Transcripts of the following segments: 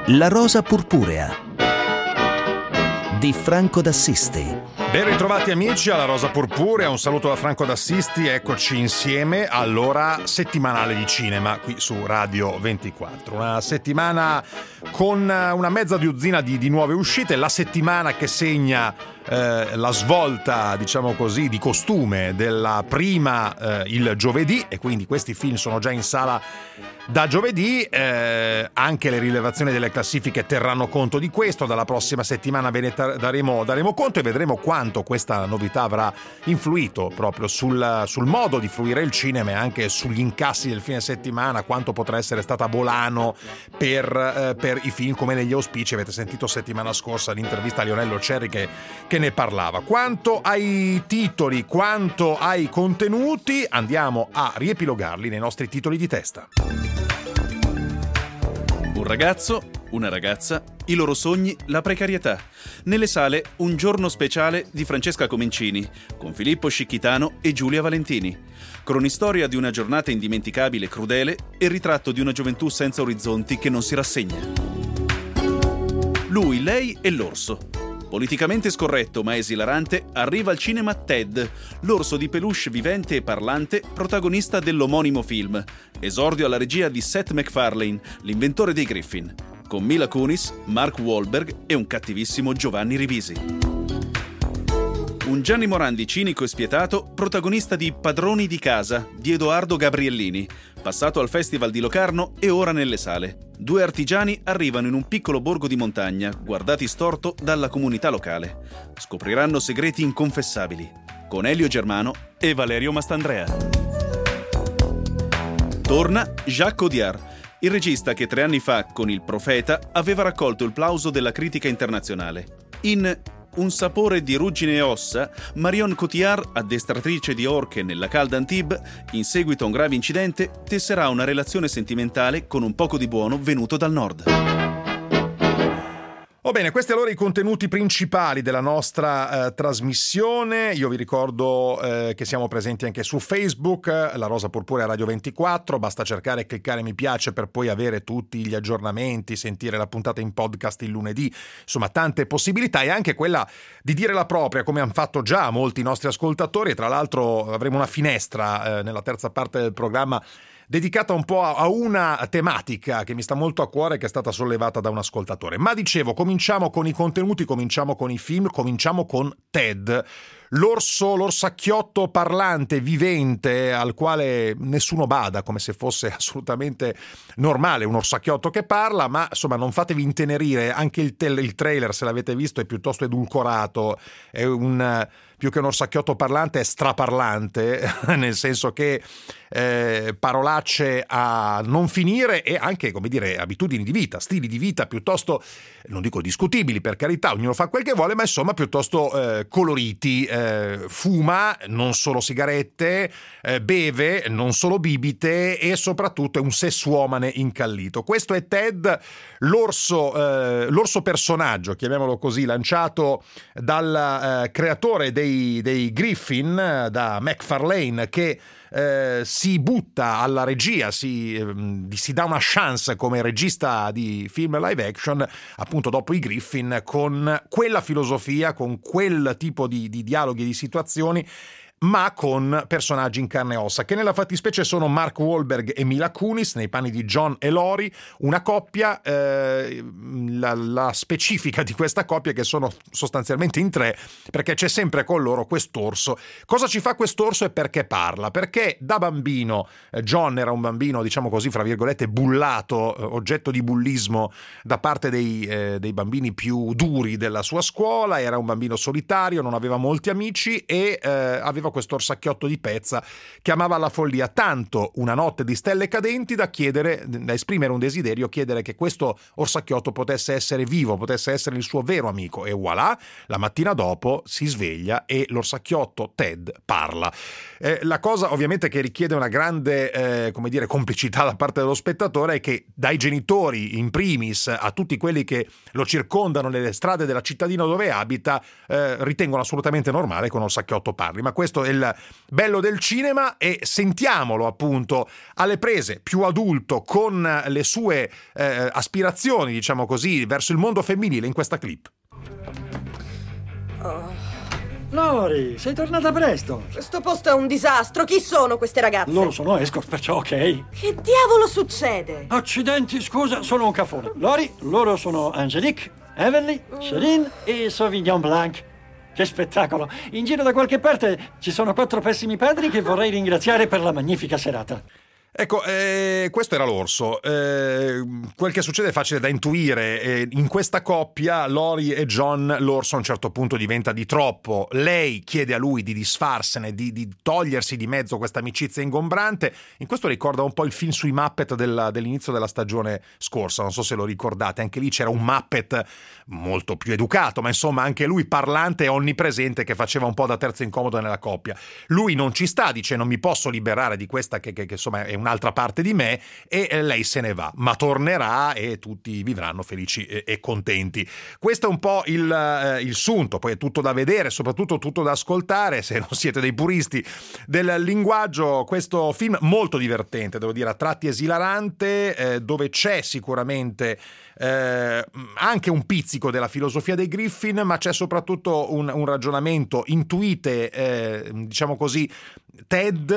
La rosa purpurea di Franco d'Assisti. Ben ritrovati amici alla Rosa Purpurea, un saluto da Franco d'Assisti, eccoci insieme all'ora settimanale di cinema qui su Radio 24. Una settimana con una mezza dozzina di nuove uscite, la settimana che segna la svolta, diciamo così, di costume della prima il giovedì, e quindi questi film sono già in sala da giovedì. Anche le rilevazioni delle classifiche terranno conto di questo. Dalla prossima settimana ve ne daremo conto e vedremo quanto questa novità avrà influito proprio sul modo di fruire il cinema e anche sugli incassi del fine settimana, quanto potrà essere stata volano per i film come negli auspici. Avete sentito settimana scorsa l'intervista a Lionello Cerri che ne parlava. Quanto ai titoli, quanto ai contenuti, andiamo a riepilogarli nei nostri titoli di testa. Un ragazzo, una ragazza, i loro sogni, la precarietà. Nelle sale Un giorno speciale di Francesca Comencini, con Filippo Scicchitano e Giulia Valentini. Cronistoria di una giornata indimenticabile e crudele e ritratto di una gioventù senza orizzonti che non si rassegna. Lui, lei e l'orso. Politicamente scorretto ma esilarante, arriva al cinema Ted, l'orso di peluche vivente e parlante, protagonista dell'omonimo film. Esordio alla regia di Seth MacFarlane, l'inventore dei Griffin, con Mila Kunis, Mark Wahlberg e un cattivissimo Giovanni Ribisi. Un Gianni Morandi cinico e spietato, protagonista di Padroni di casa, di Edoardo Gabriellini, passato al Festival di Locarno e ora nelle sale. Due artigiani arrivano in un piccolo borgo di montagna, guardati storto dalla comunità locale. Scopriranno segreti inconfessabili, con Elio Germano e Valerio Mastandrea. Torna Jacques Audiard, il regista che 3 anni fa, con Il Profeta, aveva raccolto il plauso della critica internazionale. In Un sapore di ruggine e ossa, Marion Cotillard, addestratrice di orche nella calda Antibes, in seguito a un grave incidente, tesserà una relazione sentimentale con un poco di buono venuto dal nord. Va bene, questi allora i contenuti principali della nostra trasmissione. Io vi ricordo che siamo presenti anche su Facebook, La Rosa Purpurea Radio 24, basta cercare e cliccare mi piace per poi avere tutti gli aggiornamenti, sentire la puntata in podcast il lunedì, insomma tante possibilità, e anche quella di dire la propria, come hanno fatto già molti nostri ascoltatori, e tra l'altro avremo una finestra nella terza parte del programma dedicata un po' a una tematica che mi sta molto a cuore, che è stata sollevata da un ascoltatore. Ma dicevo, cominciamo con i contenuti, cominciamo con i film, cominciamo con Ted, l'orsacchiotto parlante vivente al quale nessuno bada, come se fosse assolutamente normale un orsacchiotto che parla, ma insomma non fatevi intenerire, anche il trailer, se l'avete visto, è piuttosto edulcorato, è più che un orsacchiotto parlante è straparlante, nel senso che parolacce a non finire e anche, come dire, abitudini di vita, stili di vita piuttosto, non dico discutibili, per carità, ognuno fa quel che vuole, ma insomma piuttosto coloriti. Fuma, non solo sigarette, beve, non solo bibite, e soprattutto è un sessuomane incallito. Questo è Ted, l'orso personaggio, chiamiamolo così, lanciato dal creatore dei Griffin, da MacFarlane, che si butta alla regia, si dà una chance come regista di film live action, appunto dopo i Griffin, con quella filosofia, con quel tipo di dialoghi e di situazioni, ma con personaggi in carne e ossa, che nella fattispecie sono Mark Wahlberg e Mila Kunis nei panni di John e Lori, una coppia, la specifica di questa coppia che sono sostanzialmente in 3, perché c'è sempre con loro quest'orso. Cosa ci fa quest'orso e perché parla? Perché da bambino John era un bambino, diciamo così, fra virgolette, bullato, oggetto di bullismo da parte dei bambini più duri della sua scuola, era un bambino solitario, non aveva molti amici e aveva questo orsacchiotto di pezza che amava la follia, tanto una notte di stelle cadenti da esprimere un desiderio, chiedere che questo orsacchiotto potesse essere vivo, potesse essere il suo vero amico, e voilà, la mattina dopo si sveglia e l'orsacchiotto Ted parla. La cosa ovviamente che richiede una grande complicità da parte dello spettatore è che dai genitori in primis a tutti quelli che lo circondano nelle strade della cittadina dove abita ritengono assolutamente normale che un orsacchiotto parli, ma questo questo è il bello del cinema, e sentiamolo appunto alle prese, più adulto, con le sue aspirazioni, diciamo così, verso il mondo femminile in questa clip. Lori, sei tornata presto. Questo posto è un disastro. Chi sono queste ragazze? Loro sono escort, perciò ok. Che diavolo succede? Accidenti, scusa, sono un cafone. Lori, loro sono Angelique, Evelyn, Céline e Sauvignon Blanc. Che spettacolo! In giro da qualche parte ci sono 4 pessimi padri che vorrei ringraziare per la magnifica serata. Ecco, questo era l'orso. Quel che succede è facile da intuire. In questa coppia, Lori e John, l'orso a un certo punto diventa di troppo. Lei chiede a lui di disfarsene, di togliersi di mezzo questa amicizia ingombrante. In questo ricorda un po' il film sui Muppet dell'inizio della stagione scorsa, non so se lo ricordate. Anche lì c'era un Muppet molto più educato, ma insomma anche lui parlante e onnipresente, che faceva un po' da terzo incomodo nella coppia. Lui non ci sta, dice non mi posso liberare di questa che insomma è un'altra parte di me, e lei se ne va, ma tornerà e tutti vivranno felici e contenti. Questo è un po' il sunto, poi è tutto da vedere, soprattutto tutto da ascoltare se non siete dei puristi del linguaggio. Questo film molto divertente, devo dire, a tratti esilarante, dove c'è sicuramente anche un pizzico della filosofia dei Griffin, ma c'è soprattutto un ragionamento. Intuite, diciamo così, Ted,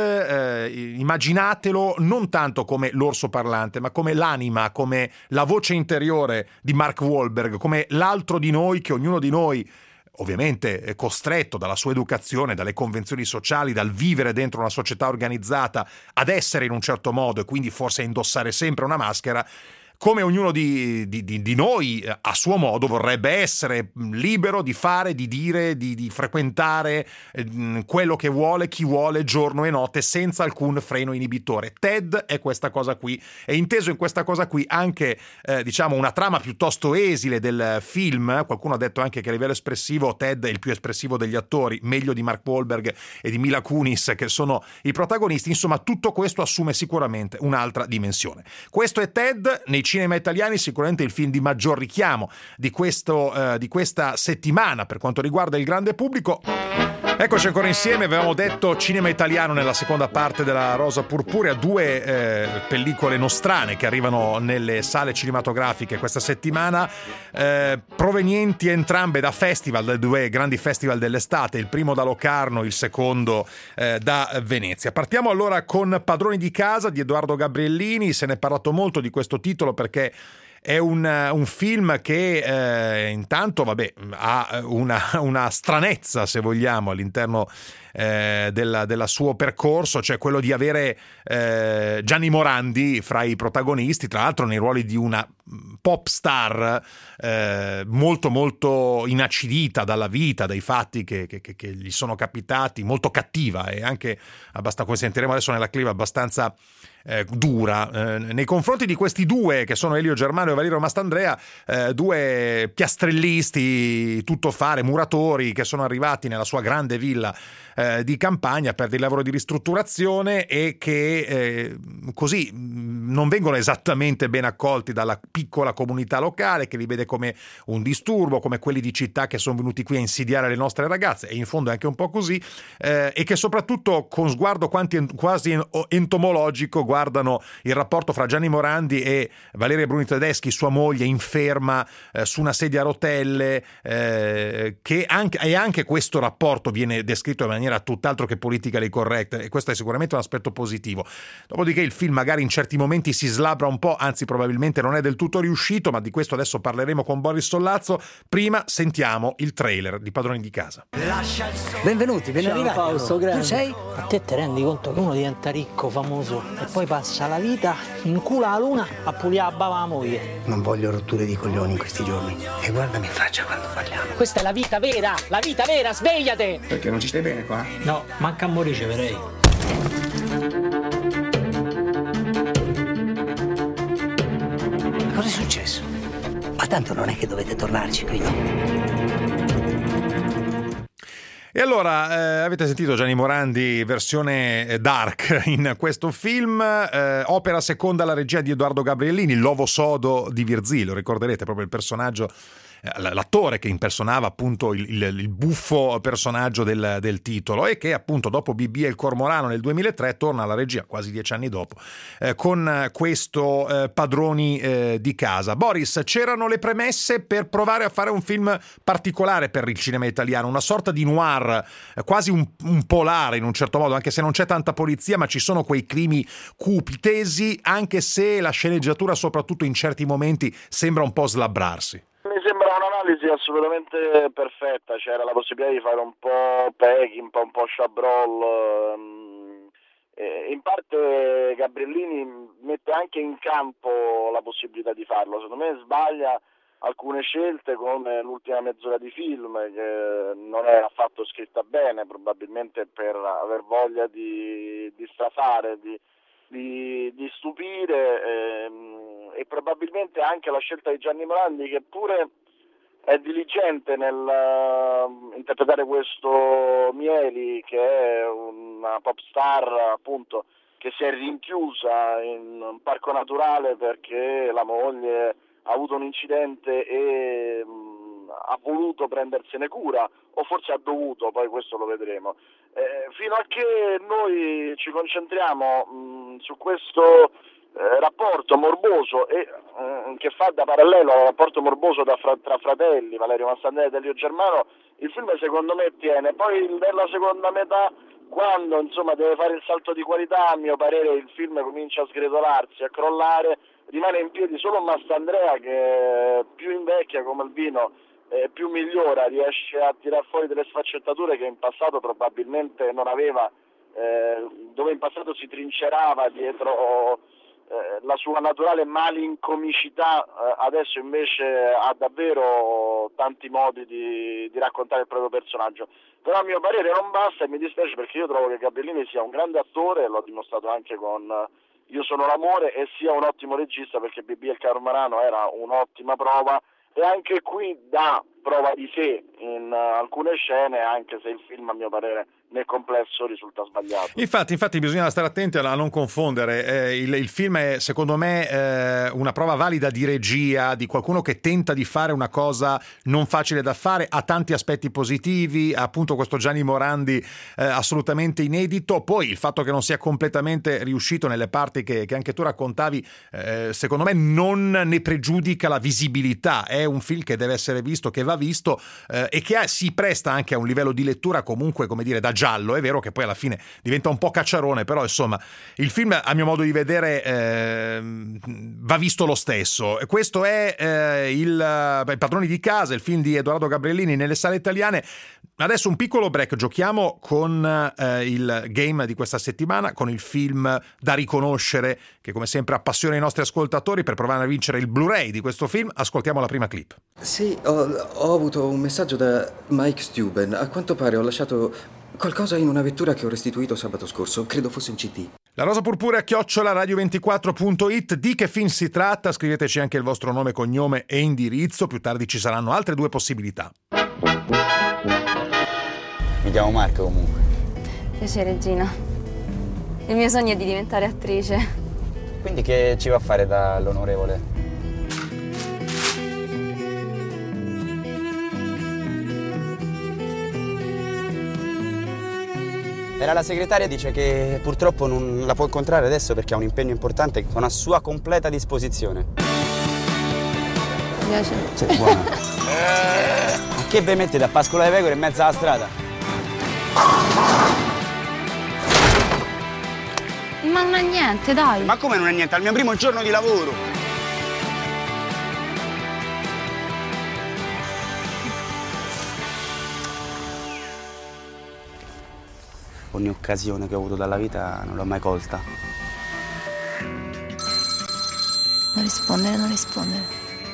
immaginatelo non tanto come l'orso parlante, ma come l'anima, come la voce interiore di Mark Wahlberg, come l'altro di noi, che ognuno di noi, ovviamente è costretto dalla sua educazione, dalle convenzioni sociali, dal vivere dentro una società organizzata, ad essere in un certo modo e quindi forse a indossare sempre una maschera, come ognuno di noi a suo modo vorrebbe essere libero di fare, di dire, di frequentare quello che vuole, chi vuole, giorno e notte, senza alcun freno inibitore. Ted è questa cosa qui, e inteso in questa cosa qui anche diciamo una trama piuttosto esile del film. Qualcuno ha detto anche che a livello espressivo Ted è il più espressivo degli attori, meglio di Mark Wahlberg e di Mila Kunis, che sono i protagonisti. Insomma, tutto questo assume sicuramente un'altra dimensione. Questo è Ted. Nei cinema italiani sicuramente il film di maggior richiamo di questa settimana per quanto riguarda il grande pubblico. Eccoci ancora insieme, avevamo detto cinema italiano nella seconda parte della Rosa Purpurea, 2 pellicole nostrane che arrivano nelle sale cinematografiche questa settimana, provenienti entrambe da festival, da 2 grandi festival dell'estate, il primo da Locarno, il secondo da Venezia. Partiamo allora con Padroni di casa di Edoardo Gabriellini. Se ne è parlato molto di questo titolo perché è un film che intanto ha una stranezza, se vogliamo, all'interno del suo percorso, cioè quello di avere Gianni Morandi fra i protagonisti, tra l'altro nei ruoli di una pop star molto molto inacidita dalla vita, dai fatti che gli sono capitati, molto cattiva e anche abbastanza, come sentiremo adesso nella clip, abbastanza dura nei confronti di questi 2 che sono Elio Germano e Valerio Mastandrea, 2 piastrellisti, tuttofare, muratori che sono arrivati nella sua grande villa di campagna per dei lavori di ristrutturazione e che così non vengono esattamente ben accolti dalla piccola comunità locale, che li vede come un disturbo, come quelli di città che sono venuti qui a insidiare le nostre ragazze, e in fondo è anche un po' così, e che soprattutto con sguardo quasi entomologico guardano il rapporto fra Gianni Morandi e Valeria Bruni Tedeschi, sua moglie, inferma su una sedia a rotelle, che anche questo rapporto viene descritto in maniera tutt'altro che politically correct, e questo è sicuramente un aspetto positivo. Dopodiché il film magari in certi momenti si slabra un po', anzi probabilmente non è del tutto riuscito, ma di questo adesso parleremo con Boris Sollazzo. Prima sentiamo il trailer di Padroni di casa. Benvenuti, ben arrivati. Fausto, Tu grande. sei? A te ti rendi conto che uno diventa ricco, famoso e poi passa la vita in culo alla luna a pulire la bava la moglie. Non voglio rotture di coglioni in questi giorni. E guardami in faccia quando parliamo. Questa è la vita vera, svegliate! Perché non ci stai bene qua? No, manca a morire riceverei. Cosa è successo? Ma tanto non è che dovete tornarci, quindi. E allora, avete sentito Gianni Morandi versione dark in questo film, opera seconda alla regia di Edoardo Gabriellini, l'ovo sodo di Virzì, lo ricorderete, proprio il personaggio l'attore che impersonava appunto il buffo personaggio del titolo, e che appunto dopo BB e il Cormorano nel 2003 torna alla regia quasi 10 anni dopo con questo Padroni di casa. Boris, c'erano le premesse per provare a fare un film particolare per il cinema italiano, una sorta di noir, quasi un polare in un certo modo, anche se non c'è tanta polizia, ma ci sono quei crimi cupi, tesi, anche se la sceneggiatura soprattutto in certi momenti sembra un po' slabbrarsi. Mi sembra un'analisi assolutamente perfetta, c'era la possibilità di fare un po' Peckinpah, un po' Chabrol, in parte Gabriellini mette anche in campo la possibilità di farlo, secondo me sbaglia alcune scelte come l'ultima mezz'ora di film che non è affatto scritta bene, probabilmente per aver voglia di strafare, di stupire, e probabilmente anche la scelta di Gianni Morandi, che pure è diligente nel interpretare questo Mieli, che è una pop star appunto che si è rinchiusa in un parco naturale perché la moglie ha avuto un incidente e ha voluto prendersene cura, o forse ha dovuto, poi questo lo vedremo. Fino a che noi ci concentriamo su questo rapporto morboso e che fa da parallelo al rapporto morboso tra fratelli, Valerio Mastandrea e Delio Germano, il film secondo me tiene. Poi nella seconda metà, quando insomma deve fare il salto di qualità, a mio parere il film comincia a sgretolarsi, a crollare, rimane in piedi solo Mastandrea, che più invecchia come il vino più migliora, riesce a tirar fuori delle sfaccettature che in passato probabilmente non aveva, dove in passato si trincerava dietro la sua naturale malincomicità, adesso invece ha davvero tanti modi di raccontare il proprio personaggio. Però a mio parere non basta, e mi dispiace perché io trovo che Gabriellini sia un grande attore, l'ho dimostrato anche con Io sono l'amore, e sia un ottimo regista perché BB e il Cormorano era un'ottima prova, e anche qui dà prova di sé in alcune scene, anche se il film a mio parere nel complesso risulta sbagliato. Infatti bisogna stare attenti a non confondere. Il film è secondo me una prova valida di regia, di qualcuno che tenta di fare una cosa non facile da fare, ha tanti aspetti positivi, ha appunto questo Gianni Morandi assolutamente inedito. Poi il fatto che non sia completamente riuscito nelle parti che anche tu raccontavi, secondo me non ne pregiudica la visibilità. È un film che deve essere visto, che va visto, e che si presta anche a un livello di lettura comunque, come dire, da giallo. È vero che poi alla fine diventa un po' cacciarone, però insomma il film a mio modo di vedere va visto lo stesso. Questo è il Padroni di casa, il film di Edoardo Gabriellini nelle sale italiane. Adesso un piccolo break, giochiamo con il game di questa settimana, con il film da riconoscere, che come sempre appassiona i nostri ascoltatori. Per provare a vincere il Blu-ray di questo film ascoltiamo la prima clip. Sì, ho avuto un messaggio da Mike Stuben. A quanto pare ho lasciato qualcosa in una vettura che ho restituito sabato scorso. Credo fosse un CD. La rosa purpurea @radio24.it. Di che film si tratta? Scriveteci anche il vostro nome, cognome e indirizzo. Più tardi ci saranno altre 2 possibilità. Mi chiamo Marco comunque. Piacere Gina. Il mio sogno è di diventare attrice. Quindi che ci va a fare dall'onorevole? Era la segretaria, dice che purtroppo non la può incontrare adesso perché ha un impegno importante. Sono a sua completa disposizione. Mi piace? Sì, buona. Ma che vi mettete a pascolare le pecore in mezzo alla strada? Ma non è niente, dai. Ma come non è niente? Al mio primo giorno di lavoro. Ogni occasione che ho avuto dalla vita non l'ho mai colta. Non rispondere, non rispondere.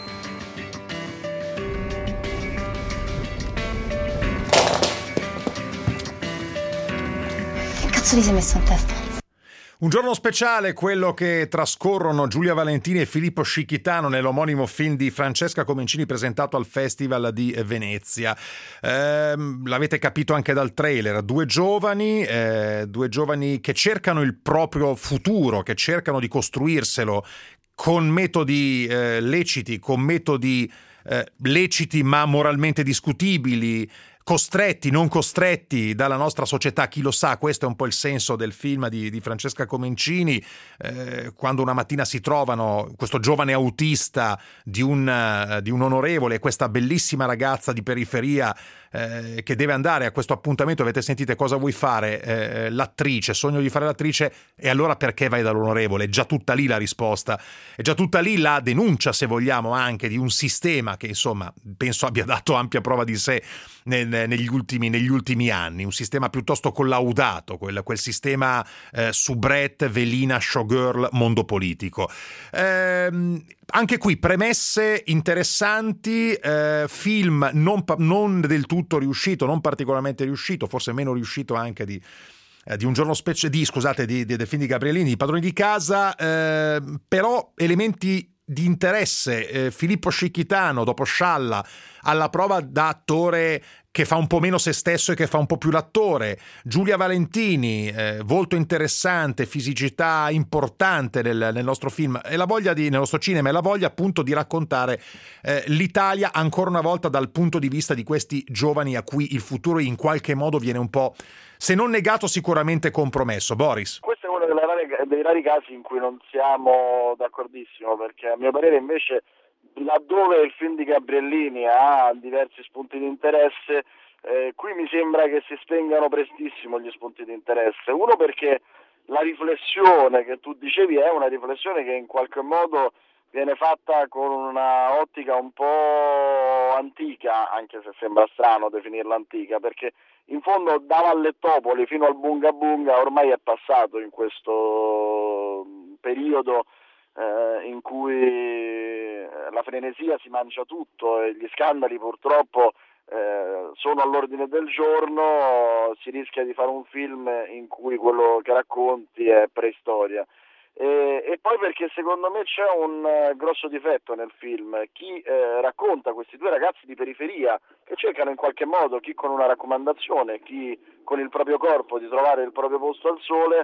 Che cazzo ti sei messo in testa? Un giorno speciale, quello che trascorrono Giulia Valentini e Filippo Scicchitano nell'omonimo film di Francesca Comencini presentato al Festival di Venezia. L'avete capito anche dal trailer, due giovani che cercano il proprio futuro, che cercano di costruirselo con metodi leciti, con metodi leciti ma moralmente discutibili, costretti, non costretti dalla nostra società, chi lo sa. Questo è un po' il senso del film di Francesca Comencini, quando una mattina si trovano questo giovane autista di un onorevole e questa bellissima ragazza di periferia che deve andare a questo appuntamento. Avete sentito cosa vuoi fare? L'attrice, sogno di fare l'attrice. E allora perché vai dall'onorevole? È già tutta lì la risposta, è già tutta lì la denuncia, se vogliamo, anche di un sistema che insomma penso abbia dato ampia prova di sé negli ultimi anni, un sistema piuttosto collaudato, quel sistema soubrette, velina, showgirl, mondo politico. Anche qui premesse interessanti, film non del tutto riuscito, non particolarmente riuscito, forse meno riuscito anche di Un giorno del film di Gabriellini, di Padroni di casa, però elementi di interesse. Filippo Scicchitano, dopo Scialla, alla prova da attore che fa un po' meno se stesso e che fa un po' più l'attore. Giulia Valentini, volto interessante, fisicità importante nel nostro film e nel nostro cinema, e la voglia appunto di raccontare l'Italia ancora una volta dal punto di vista di questi giovani a cui il futuro in qualche modo viene un po', se non negato, sicuramente compromesso. Boris. Questo è uno dei rari casi in cui non siamo d'accordissimo, perché a mio parere invece, laddove il film di Gabriellini ha diversi spunti di interesse, qui mi sembra che si spengano prestissimo gli spunti di interesse. Uno, perché la riflessione che tu dicevi è una riflessione che in qualche modo viene fatta con una ottica un po' antica, anche se sembra strano definirla antica, perché in fondo da Vallettopoli fino al Bunga Bunga ormai è passato in questo periodo in cui la frenesia si mangia tutto e gli scandali purtroppo sono all'ordine del giorno. Si rischia di fare un film in cui quello che racconti è preistoria. E poi perché secondo me c'è un grosso difetto nel film. Chi racconta questi due ragazzi di periferia che cercano in qualche modo, chi con una raccomandazione, chi con il proprio corpo, di trovare il proprio posto al sole,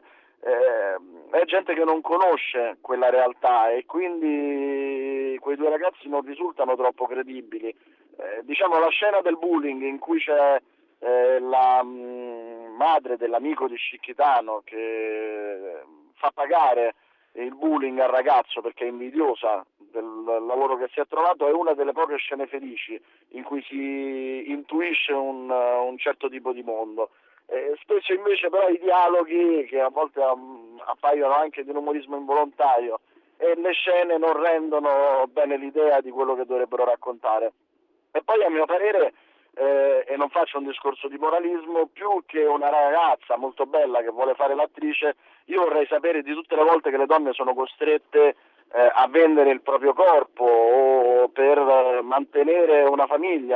è gente che non conosce quella realtà, e quindi quei due ragazzi non risultano troppo credibili. Diciamo, la scena del bullying in cui c'è la madre dell'amico di Scicchitano che fa pagare il bullying al ragazzo perché è invidiosa del lavoro che si è trovato, è una delle poche scene felici in cui si intuisce un certo tipo di mondo. Spesso invece però i dialoghi, che a volte appaiono anche di un umorismo involontario, e le scene non rendono bene l'idea di quello che dovrebbero raccontare. E poi, a mio parere, e non faccio un discorso di moralismo, più che una ragazza molto bella che vuole fare l'attrice, io vorrei sapere di tutte le volte che le donne sono costrette a vendere il proprio corpo o per mantenere una famiglia,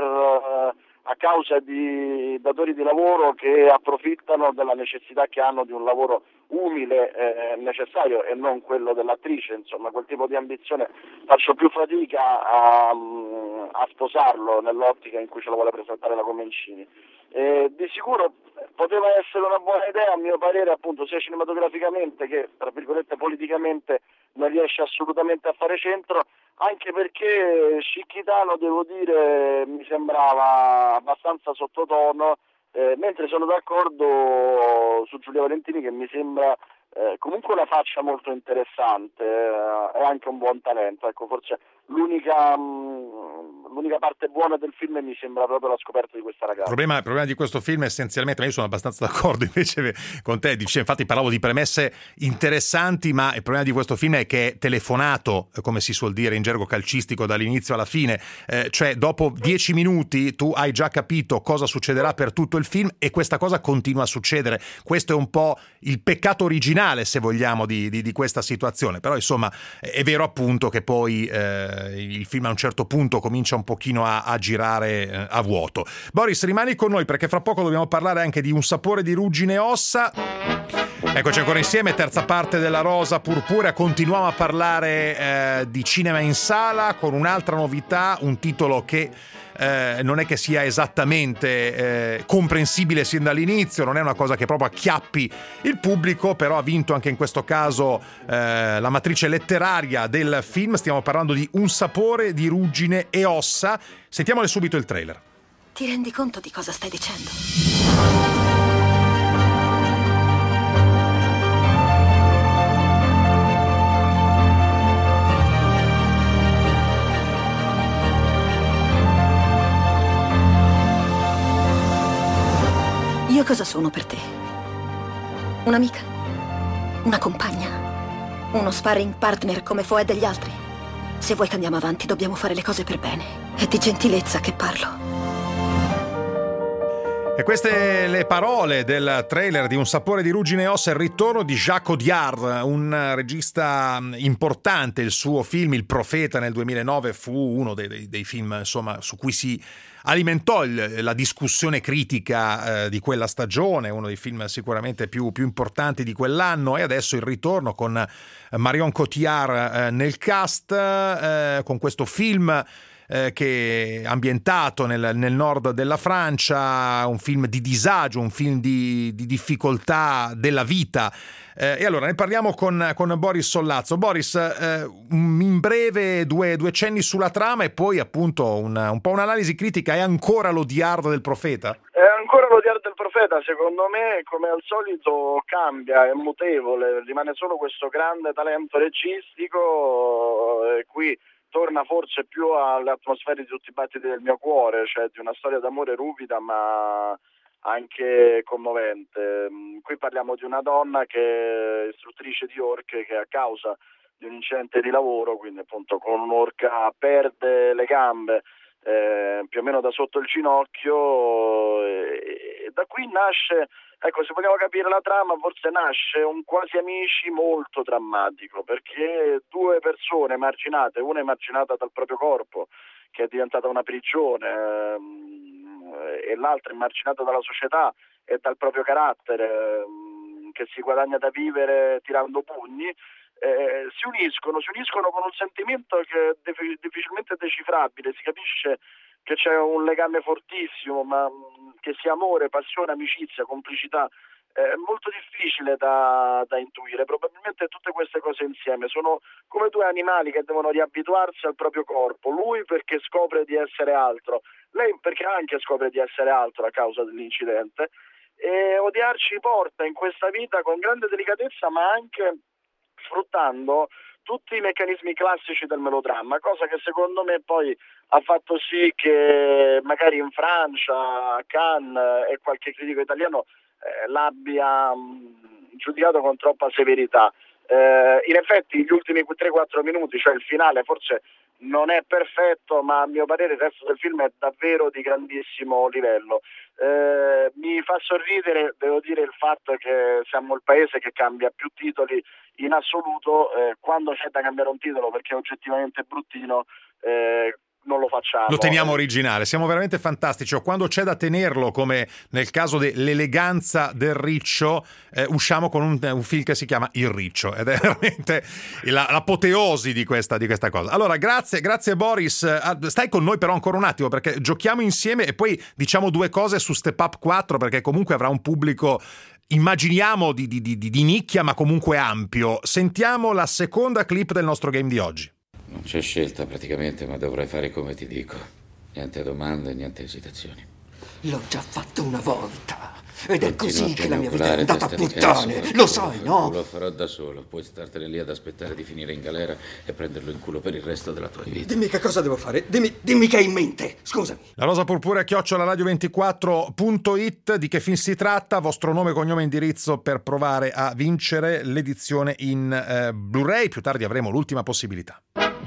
a causa di datori di lavoro che approfittano della necessità che hanno di un lavoro umile, necessario, e non quello dell'attrice. Insomma, quel tipo di ambizione faccio più fatica a sposarlo nell'ottica in cui ce lo vuole presentare la Comencini. Di sicuro poteva essere una buona idea, a mio parere, appunto, sia cinematograficamente che, tra virgolette, politicamente non riesce assolutamente a fare centro, anche perché Scicchitano, devo dire, mi sembrava abbastanza sottotono, mentre sono d'accordo su Giulia Valentini, che mi sembra comunque una faccia molto interessante e anche un buon talento. Ecco, forse l'unica parte buona del film mi sembra proprio la scoperta di questa ragazza. Il problema di questo film essenzialmente, ma io sono abbastanza d'accordo invece con te, infatti parlavo di premesse interessanti, ma il problema di questo film è che è telefonato, come si suol dire in gergo calcistico, dall'inizio alla fine, cioè dopo 10 minuti tu hai già capito cosa succederà per tutto il film, e questa cosa continua a succedere. Questo è un po' il peccato originale, se vogliamo, di questa situazione. Però insomma è vero appunto che poi il film a un certo punto comincia un pochino a girare a vuoto. Boris, rimani con noi perché fra poco dobbiamo parlare anche di Un sapore di ruggine e ossa. Eccoci ancora insieme, terza parte della Rosa Purpurea. Continuiamo a parlare di cinema in sala con un'altra novità, un titolo che non è che sia esattamente comprensibile sin dall'inizio, non è una cosa che proprio acchiappi il pubblico, però ha vinto anche in questo caso la matrice letteraria del film. Stiamo parlando di Un sapore di ruggine e ossa. Sentiamole subito il trailer. Ti rendi conto di cosa stai dicendo? Io cosa sono per te? Un'amica? Una compagna? Uno sparring partner come Foe degli altri? Se vuoi che andiamo avanti, dobbiamo fare le cose per bene. È di gentilezza che parlo. E queste le parole del trailer di Un sapore di ruggine e ossa, il ritorno di Jacques Audiard, un regista importante. Il suo film Il Profeta nel 2009 fu uno dei film, insomma, su cui si alimentò la discussione critica di quella stagione, uno dei film sicuramente più importanti di quell'anno, e adesso il ritorno con Marion Cotillard nel cast, con questo film che è ambientato nel nord della Francia, un film di disagio, un film di difficoltà della vita. E allora ne parliamo con Boris Sollazzo. Boris, in breve due cenni sulla trama e poi appunto un po' un'analisi critica. È ancora l'Audiard del Profeta? È ancora l'Audiard del Profeta, secondo me, come al solito cambia, è mutevole, rimane solo questo grande talento registico, qui torna forse più alle atmosfere di tutti i battiti del mio cuore, cioè di una storia d'amore ruvida ma anche commovente. Qui parliamo di una donna che è istruttrice di orche, che a causa di un incidente di lavoro, quindi appunto con un'orca, perde le gambe più o meno da sotto il ginocchio, e da qui nasce, ecco, se vogliamo capire la trama, forse nasce un Quasi Amici molto drammatico, perché due persone emarginate, una emarginata dal proprio corpo, che è diventata una prigione, e l'altra emarginata dalla società e dal proprio carattere, che si guadagna da vivere tirando pugni, si uniscono con un sentimento che è difficilmente decifrabile. Si capisce che c'è un legame fortissimo, ma che sia amore, passione, amicizia, complicità, è molto difficile da intuire. Probabilmente tutte queste cose insieme sono come due animali che devono riabituarsi al proprio corpo, lui perché scopre di essere altro, lei perché anche scopre di essere altro a causa dell'incidente, e Audiard ci porta in questa vita con grande delicatezza, ma anche sfruttando tutti i meccanismi classici del melodramma, cosa che secondo me poi ha fatto sì che magari in Francia, a Cannes, e qualche critico italiano l'abbia giudicato con troppa severità. In effetti gli ultimi 3-4 minuti, cioè il finale, forse non è perfetto, ma a mio parere il resto del film è davvero di grandissimo livello. Mi fa sorridere, devo dire, il fatto che siamo il paese che cambia più titoli in assoluto, quando c'è da cambiare un titolo perché è oggettivamente bruttino, non lo facciamo. Lo teniamo originale, siamo veramente fantastici. O quando c'è da tenerlo, come nel caso dell'eleganza del riccio, usciamo con un film che si chiama Il Riccio, ed è veramente l'apoteosi di questa cosa. Allora, grazie Boris. Stai con noi però ancora un attimo, perché giochiamo insieme e poi diciamo due cose su Step Up 4, perché comunque avrà un pubblico, immaginiamo, di nicchia, ma comunque ampio. Sentiamo la seconda clip del nostro game di oggi. Non c'è scelta praticamente, ma dovrai fare come ti dico. Niente domande, niente esitazioni. L'ho già fatto una volta. Ed è Continua così che la mia vita è penicolare, andata a testa di puttane. cazzo, Lo sai, no? Lo farò da solo. Puoi startene lì ad aspettare di finire in galera e prenderlo in culo per il resto della tua vita. Dimmi che cosa devo fare. Dimmi che hai in mente. Scusami. La Rosa Purpurea @radio24.it. Di che film si tratta? Vostro nome, cognome e indirizzo per provare a vincere l'edizione in Blu-ray. Più tardi avremo l'ultima possibilità.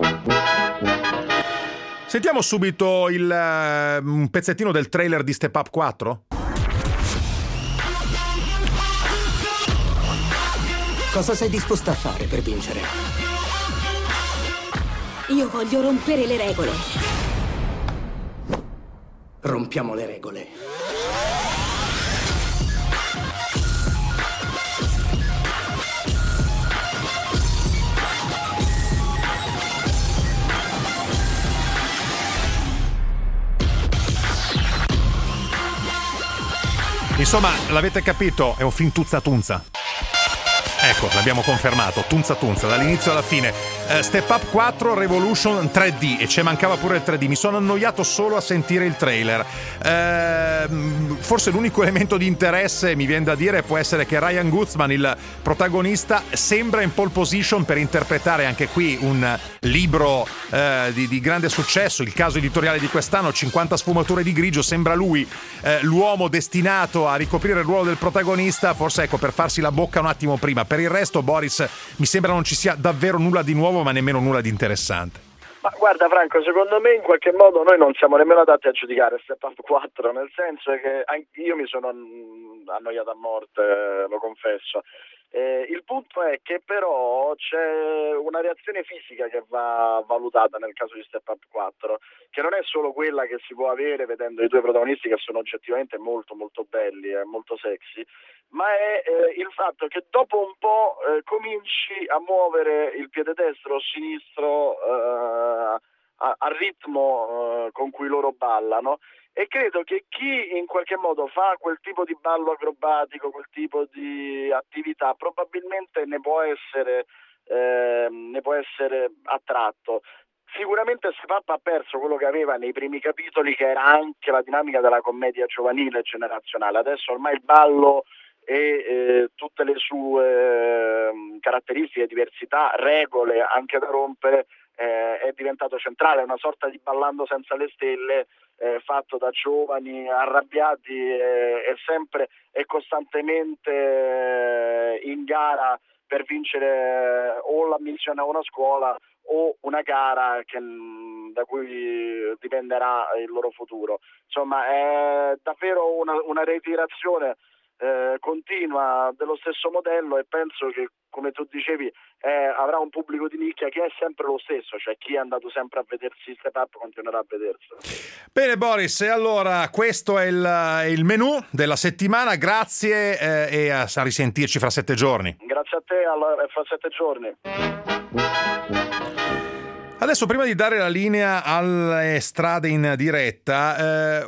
Sentiamo subito un pezzettino del trailer di Step Up 4. Cosa sei disposta a fare per vincere? Io voglio rompere le regole. Rompiamo le regole. Insomma, l'avete capito, è un film tuzza tunza. Ecco, l'abbiamo confermato, tunza tunza, dall'inizio alla fine. Step Up 4 Revolution 3D, e ci mancava pure il 3D. Mi sono annoiato solo a sentire il trailer. Forse l'unico elemento di interesse, mi viene da dire, può essere che Ryan Guzman, il protagonista, sembra in pole position per interpretare anche qui un libro di grande successo, il caso editoriale di quest'anno, 50 sfumature di grigio. Sembra lui l'uomo destinato a ricoprire il ruolo del protagonista, forse ecco, per farsi la bocca un attimo prima. Per il resto, Boris, mi sembra non ci sia davvero nulla di nuovo, ma nemmeno nulla di interessante. Ma guarda Franco, secondo me in qualche modo noi non siamo nemmeno adatti a giudicare Step Up 4, nel senso che anche io mi sono annoiato a morte, lo confesso. Il punto è che però c'è una reazione fisica che va valutata nel caso di Step Up 4, che non è solo quella che si può avere vedendo i due protagonisti, che sono oggettivamente molto molto belli e molto sexy, ma è il fatto che dopo un po' cominci a muovere il piede destro o sinistro al ritmo con cui loro ballano, e credo che chi in qualche modo fa quel tipo di ballo acrobatico, quel tipo di attività, probabilmente ne può essere attratto. Sicuramente Step Up ha perso quello che aveva nei primi capitoli, che era anche la dinamica della commedia giovanile generazionale. Adesso ormai il ballo e tutte le sue caratteristiche, diversità, regole anche da rompere, è diventato centrale, è una sorta di Ballando senza le stelle, fatto da giovani arrabbiati e sempre e costantemente in gara per vincere o l'ammissione a una scuola o una gara da cui dipenderà il loro futuro. Insomma, è davvero una reiterazione continua dello stesso modello, e penso che, come tu dicevi, avrà un pubblico di nicchia che è sempre lo stesso, cioè chi è andato sempre a vedersi Step Up continuerà a vederselo. Bene Boris, e allora questo è il menù della settimana. Grazie e a risentirci fra 7 giorni. Grazie a te, allora, fra 7 giorni. Adesso, prima di dare la linea alle strade in diretta,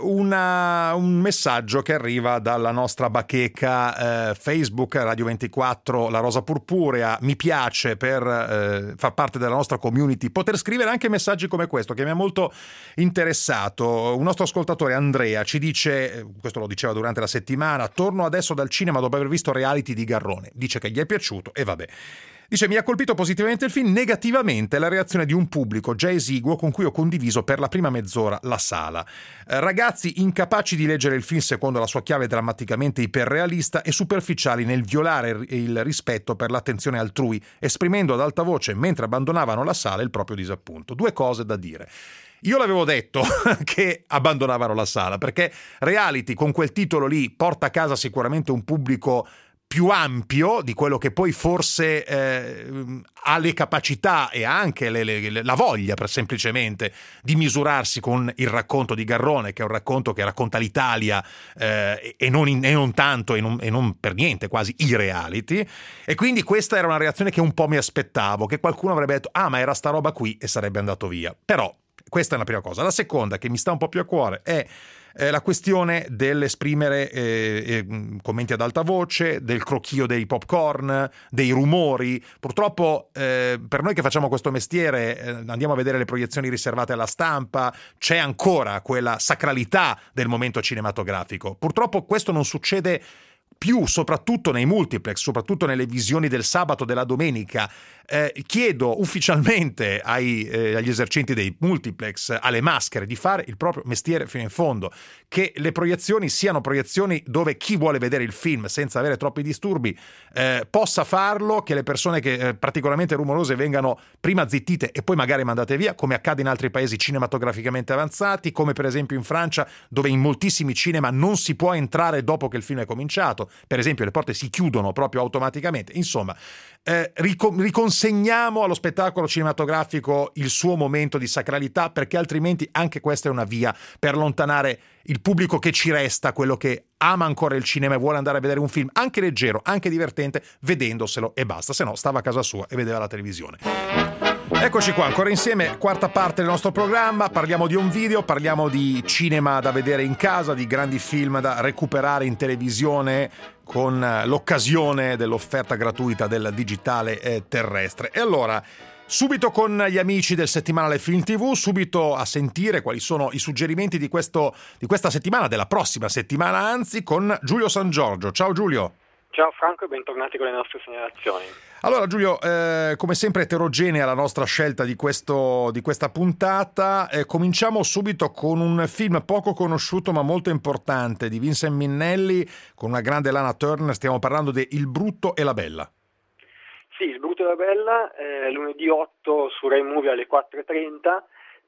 un messaggio che arriva dalla nostra bacheca Facebook Radio 24 La Rosa Purpurea. Mi piace, per far parte della nostra community, poter scrivere anche messaggi come questo, che mi ha molto interessato. Un nostro ascoltatore, Andrea, ci dice, questo lo diceva durante la settimana: torno adesso dal cinema dopo aver visto Reality di Garrone. Dice che gli è piaciuto e vabbè. Dice: mi ha colpito positivamente il film, negativamente la reazione di un pubblico già esiguo con cui ho condiviso per la prima mezz'ora la sala. Ragazzi incapaci di leggere il film secondo la sua chiave drammaticamente iperrealista e superficiali nel violare il rispetto per l'attenzione altrui, esprimendo ad alta voce mentre abbandonavano la sala il proprio disappunto. 2 cose da dire. Io l'avevo detto che abbandonavano la sala, perché Reality con quel titolo lì porta a casa sicuramente un pubblico più ampio di quello che poi forse ha le capacità e anche la voglia, per semplicemente, di misurarsi con il racconto di Garrone, che è un racconto che racconta l'Italia e non tanto e non per niente quasi i reality. E quindi questa era una reazione che un po' mi aspettavo, che qualcuno avrebbe detto: ah, ma era sta roba qui, e sarebbe andato via. Però questa è la prima cosa. La seconda, che mi sta un po' più a cuore, è la questione dell'esprimere commenti ad alta voce, del crocchio dei popcorn, dei rumori. Purtroppo per noi che facciamo questo mestiere, andiamo a vedere le proiezioni riservate alla stampa, c'è ancora quella sacralità del momento cinematografico. Purtroppo questo non succede più, soprattutto nei multiplex, soprattutto nelle visioni del sabato, della domenica. Chiedo ufficialmente agli esercenti dei multiplex, alle maschere, di fare il proprio mestiere fino in fondo, che le proiezioni siano proiezioni dove chi vuole vedere il film senza avere troppi disturbi possa farlo, che le persone che particolarmente rumorose vengano prima zittite e poi magari mandate via, come accade in altri paesi cinematograficamente avanzati, come per esempio in Francia, dove in moltissimi cinema non si può entrare dopo che il film è cominciato. Per esempio, le porte si chiudono proprio automaticamente. Insomma, riconsegniamo allo spettacolo cinematografico il suo momento di sacralità, perché altrimenti anche questa è una via per allontanare il pubblico che ci resta, quello che ama ancora il cinema e vuole andare a vedere un film anche leggero, anche divertente, vedendoselo e basta, se no stava a casa sua e vedeva la televisione. Eccoci qua, ancora insieme, quarta parte del nostro programma, parliamo di home video, parliamo di cinema da vedere in casa, di grandi film da recuperare in televisione con l'occasione dell'offerta gratuita del digitale terrestre. E allora, subito con gli amici del settimanale Film TV, subito a sentire quali sono i suggerimenti di questa settimana, della prossima settimana anzi, con Giulio San Giorgio. Ciao Giulio. Ciao Franco e bentornati con le nostre segnalazioni. Allora Giulio, come sempre eterogenea la nostra scelta di questa puntata, cominciamo subito con un film poco conosciuto ma molto importante di Vincent Minnelli con una grande Lana Turner, stiamo parlando di Il brutto e la bella. Sì, Il brutto e la bella, lunedì 8 su Rai Movie alle 4:30.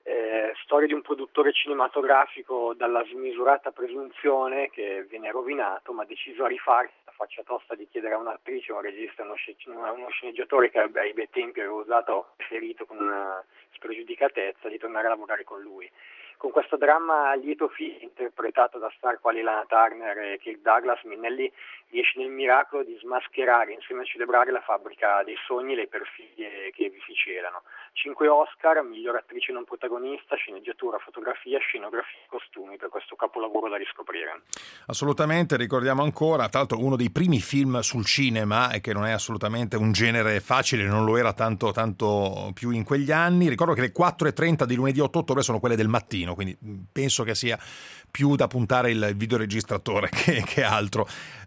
Storia di un produttore cinematografico dalla smisurata presunzione che viene rovinato, ma deciso a rifarsi la faccia tosta di chiedere a un'attrice, un regista, uno sceneggiatore che ai bei tempi aveva usato ferito con una spregiudicatezza, di tornare a lavorare con lui. Con questo dramma a lieto fine interpretato da star quali Lana Turner e Kirk Douglas, Minnelli riesce nel miracolo di smascherare, insieme a celebrare la fabbrica dei sogni e le perfidie che vi si celano. 5 Oscar, miglior attrice non protagonista, sceneggiatura, fotografia, scenografia e costumi per questo capolavoro da riscoprire. Assolutamente, ricordiamo ancora, tra l'altro uno dei primi film sul cinema e che non è assolutamente un genere facile, non lo era tanto più in quegli anni. Ricordo che le 4:30 di lunedì 8 ottobre sono quelle del mattino, quindi penso che sia più da puntare il videoregistratore che altro.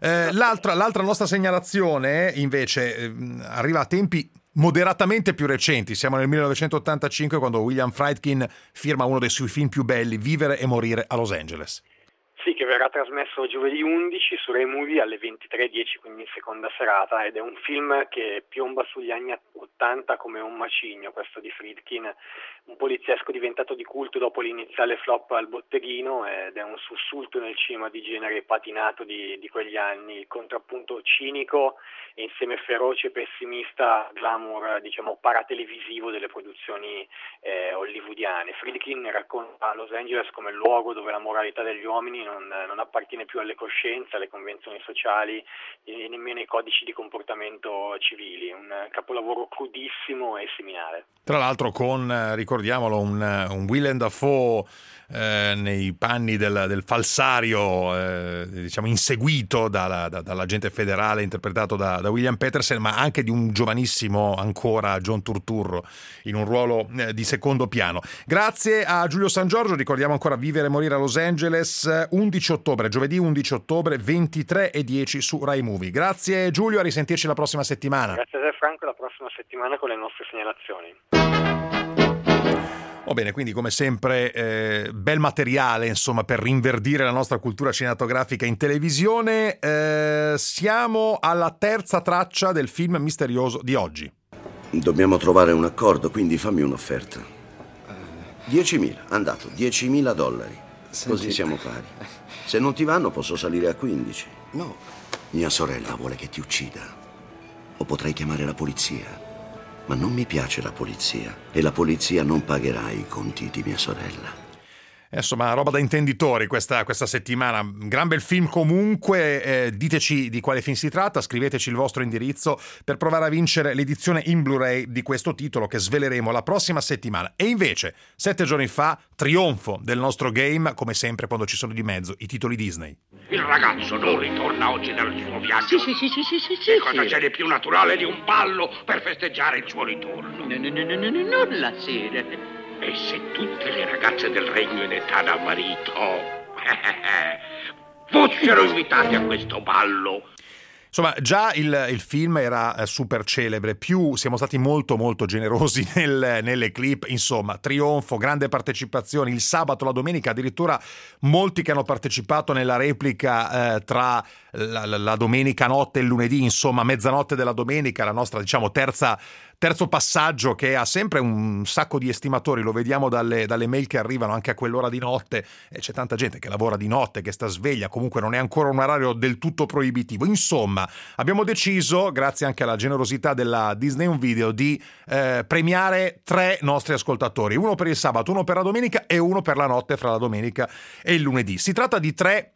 L'altra nostra segnalazione invece arriva a tempi moderatamente più recenti, siamo nel 1985 quando William Friedkin firma uno dei suoi film più belli, Vivere e morire a Los Angeles. Sì, che verrà trasmesso giovedì 11 su Rai Movie alle 23:10, quindi in seconda serata, ed è un film che piomba sugli anni 80 come un macigno, questo di Friedkin, un poliziesco diventato di culto dopo l'iniziale flop al botteghino, ed è un sussulto nel cinema di genere patinato di quegli anni, il contrappunto cinico e insieme feroce e pessimista glamour, diciamo, paratelevisivo delle produzioni hollywoodiane. Friedkin racconta Los Angeles come il luogo dove la moralità degli uomini non appartiene più alle coscienze, alle convenzioni sociali e nemmeno ai codici di comportamento civili. Un capolavoro crudissimo e seminale. Tra l'altro con, ricordiamolo, un Willem Dafoe nei panni del falsario, diciamo inseguito dall'agente federale interpretato da William Petersen, ma anche di un giovanissimo ancora John Turturro in un ruolo di secondo piano. Grazie a Giulio San Giorgio, ricordiamo ancora Vivere e morire a Los Angeles, 11 ottobre, giovedì 11 ottobre, 23:10 su Rai Movie. Grazie Giulio, a risentirci la prossima settimana. Grazie a te Franco, la prossima settimana con le nostre segnalazioni. Va bene, quindi come sempre bel materiale insomma per rinverdire la nostra cultura cinematografica in televisione. Siamo alla terza traccia del film misterioso di oggi. Dobbiamo trovare un accordo, quindi fammi un'offerta. 10.000, andato, $10.000. Così siamo pari. Se non ti vanno posso salire a 15. No. Mia sorella vuole che ti uccida. O potrei chiamare la polizia. Ma non mi piace la polizia e la polizia non pagherà i conti di mia sorella. Insomma, roba da intenditori questa settimana. Gran bel film comunque. Diteci di quale film si tratta, scriveteci il vostro indirizzo per provare a vincere l'edizione in Blu-ray di questo titolo che sveleremo la prossima settimana. E invece, 7 giorni fa, trionfo del nostro game, come sempre quando ci sono di mezzo i titoli Disney. Il ragazzo non ritorna oggi dal suo viaggio. Sì. E cosa c'è di più naturale di un ballo per festeggiare il suo ritorno? No, non la sera. E se tutte le ragazze del regno in età da marito fossero invitate a questo ballo? Insomma, già il film era super celebre, più siamo stati molto molto generosi nelle clip, insomma, trionfo, grande partecipazione, il sabato, la domenica, addirittura molti che hanno partecipato nella replica tra la domenica notte e il lunedì, insomma, mezzanotte della domenica, la nostra, diciamo, terzo passaggio che ha sempre un sacco di estimatori, lo vediamo dalle mail che arrivano anche a quell'ora di notte, e c'è tanta gente che lavora di notte, che sta sveglia, comunque non è ancora un orario del tutto proibitivo. Insomma, abbiamo deciso, grazie anche alla generosità della Disney Home Video, di premiare 3 nostri ascoltatori, uno per il sabato, uno per la domenica e uno per la notte fra la domenica e il lunedì. Si tratta di 3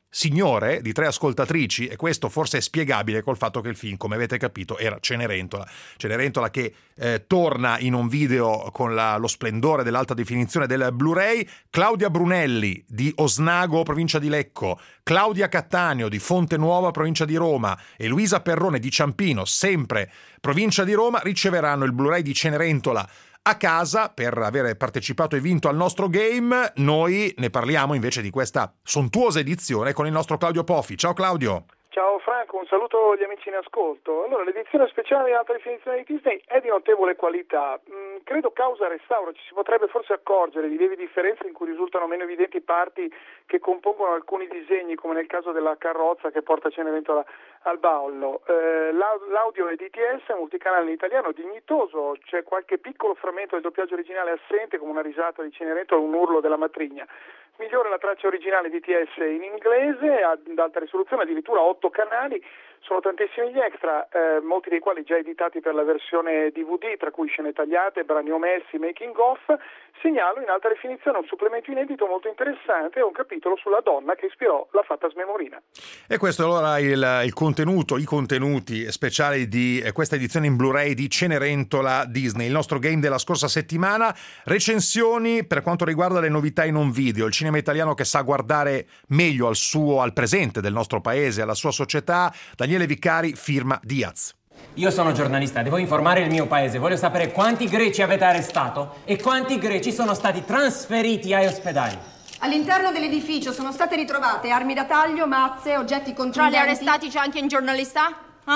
signore di 3 ascoltatrici, e questo forse è spiegabile col fatto che il film, come avete capito, era Cenerentola che torna in un video con lo splendore dell'alta definizione del Blu-ray. Claudia Brunelli di Osnago, provincia di Lecco, Claudia Cattaneo di Fonte Nuova, provincia di Roma, e Luisa Perrone di Ciampino, sempre provincia di Roma, riceveranno il Blu-ray di Cenerentola a casa per aver partecipato e vinto al nostro game. Noi ne parliamo invece di questa sontuosa edizione con il nostro Claudio Poffi. Ciao Claudio. Ciao Franco, un saluto agli amici in ascolto. Allora, l'edizione speciale di alta definizione di Disney è di notevole qualità. Credo causa restauro ci si potrebbe forse accorgere di lievi differenze in cui risultano meno evidenti parti che compongono alcuni disegni, come nel caso della carrozza che porta Cenerentola al ballo. L'audio è DTS, multicanale in italiano, dignitoso, c'è qualche piccolo frammento del doppiaggio originale assente, come una risata di Cenerentola o un urlo della matrigna. Migliore la traccia originale DTS in inglese, ad alta risoluzione, addirittura 8 canali. Sono tantissimi gli extra, molti dei quali già editati per la versione DVD, tra cui scene tagliate, brani omessi, making of. Segnalo in alta definizione un supplemento inedito molto interessante e un capitolo sulla donna che ispirò la Fata Smemorina. E questo è allora i contenuti speciali di questa edizione in Blu-ray di Cenerentola Disney, il nostro game della scorsa settimana. Recensioni per quanto riguarda le novità in un video, il cinema italiano che sa guardare meglio al presente del nostro paese, alla sua società. Daniele Vicari firma Diaz. Io sono giornalista, devo informare il mio paese, voglio sapere quanti greci avete arrestato e quanti greci sono stati trasferiti ai ospedali. All'interno dell'edificio sono state ritrovate armi da taglio, mazze, oggetti contundenti. Tra gli arrestati c'è anche un giornalista?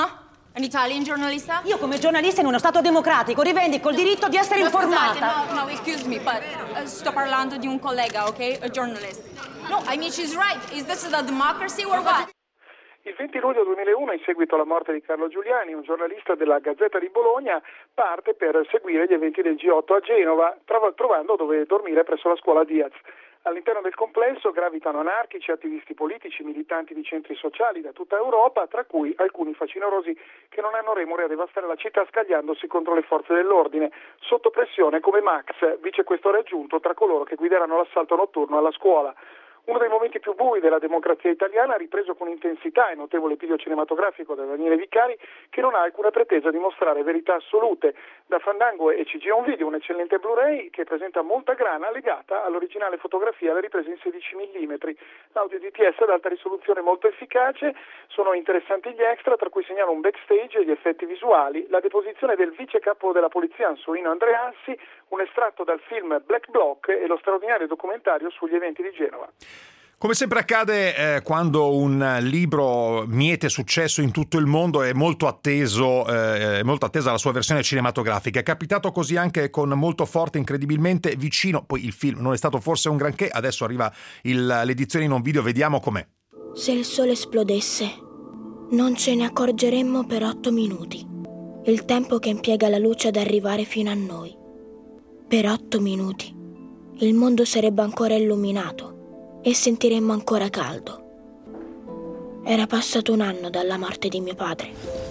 Un Italian giornalista? Io come giornalista in uno Stato democratico rivendico il diritto di essere informata. No, excuse me, but sto parlando di un collega, ok? A journalist. No, I mean, she's right. Is this a democracy or what? Il 20 luglio 2001, in seguito alla morte di Carlo Giuliani, un giornalista della Gazzetta di Bologna parte per seguire gli eventi del G8 a Genova, trovando dove dormire presso la scuola Diaz. All'interno del complesso gravitano anarchici, attivisti politici, militanti di centri sociali da tutta Europa, tra cui alcuni facinorosi che non hanno remore a devastare la città scagliandosi contro le forze dell'ordine, sotto pressione come Max, vicequestore aggiunto tra coloro che guideranno l'assalto notturno alla scuola. Uno dei momenti più bui della democrazia italiana, ripreso con intensità e notevole piglio cinematografico da Daniele Vicari, che non ha alcuna pretesa di mostrare verità assolute. Da Fandango e CG Home Video, un eccellente Blu-ray che presenta molta grana legata all'originale fotografia alle riprese in 16 mm. L'audio DTS ad alta risoluzione molto efficace, sono interessanti gli extra, tra cui segnalo un backstage e gli effetti visuali, la deposizione del vice capo della polizia Ansolino Andreassi, un estratto dal film Black Bloc e lo straordinario documentario sugli eventi di Genova. Come sempre accade quando un libro miete successo in tutto il mondo, è molto attesa la sua versione cinematografica. È capitato così anche con Molto Forte, incredibilmente vicino. Poi il film non è stato forse un granché, adesso arriva l'edizione in un video, vediamo com'è. Se il sole esplodesse, non ce ne accorgeremmo per 8 minuti. Il tempo che impiega la luce ad arrivare fino a noi. Per 8 minuti il mondo sarebbe ancora illuminato e sentiremmo ancora caldo. Era passato 1 anno dalla morte di mio padre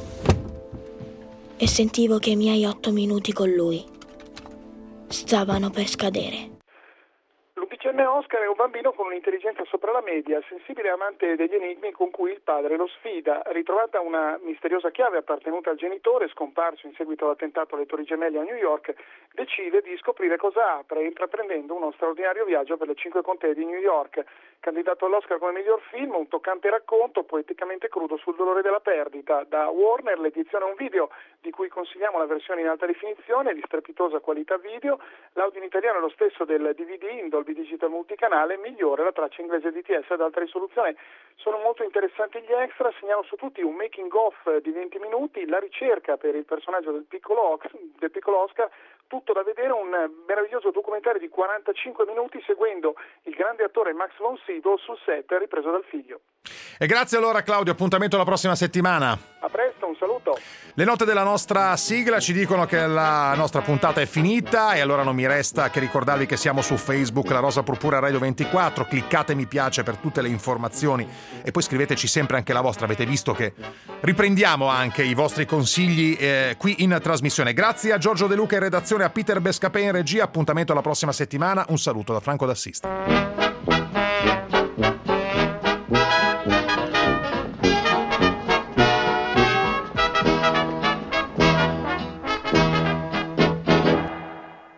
e sentivo che i miei 8 minuti con lui stavano per scadere. L'11enne Oscar è un bambino con un'intelligenza sopra la media, sensibile e amante degli enigmi con cui il padre lo sfida. Ritrovata una misteriosa chiave appartenuta al genitore, scomparso in seguito all'attentato alle Torri Gemelle a New York, decide di scoprire cosa apre, intraprendendo uno straordinario viaggio per le 5 contee di New York. Candidato all'Oscar come miglior film, un toccante racconto poeticamente crudo sul dolore della perdita. Da Warner l'edizione un video, di cui consigliamo la versione in alta definizione di strepitosa qualità video. L'audio in italiano è lo stesso del DVD in Dolby Digital multicanale, migliore la traccia inglese DTS ad alta risoluzione. Sono molto interessanti gli extra, segnalo su tutti un making of di 20 minuti, la ricerca per il personaggio del piccolo Oscar, tutto da vedere, un meraviglioso documentario di 45 minuti seguendo il grande attore Max von Sydow sul set ripreso dal figlio. E grazie allora Claudio, appuntamento la prossima settimana. A presto, un saluto. Le note della nostra sigla ci dicono che la nostra puntata è finita e allora non mi resta che ricordarvi che siamo su Facebook, La Rosa Purpura Radio 24, cliccate mi piace per tutte le informazioni e poi scriveteci sempre anche la vostra, avete visto che riprendiamo anche i vostri consigli qui in trasmissione. Grazie a Giorgio De Luca in redazione, a Peter Bescapè in regia, appuntamento alla prossima settimana, un saluto da Franco d'Assista.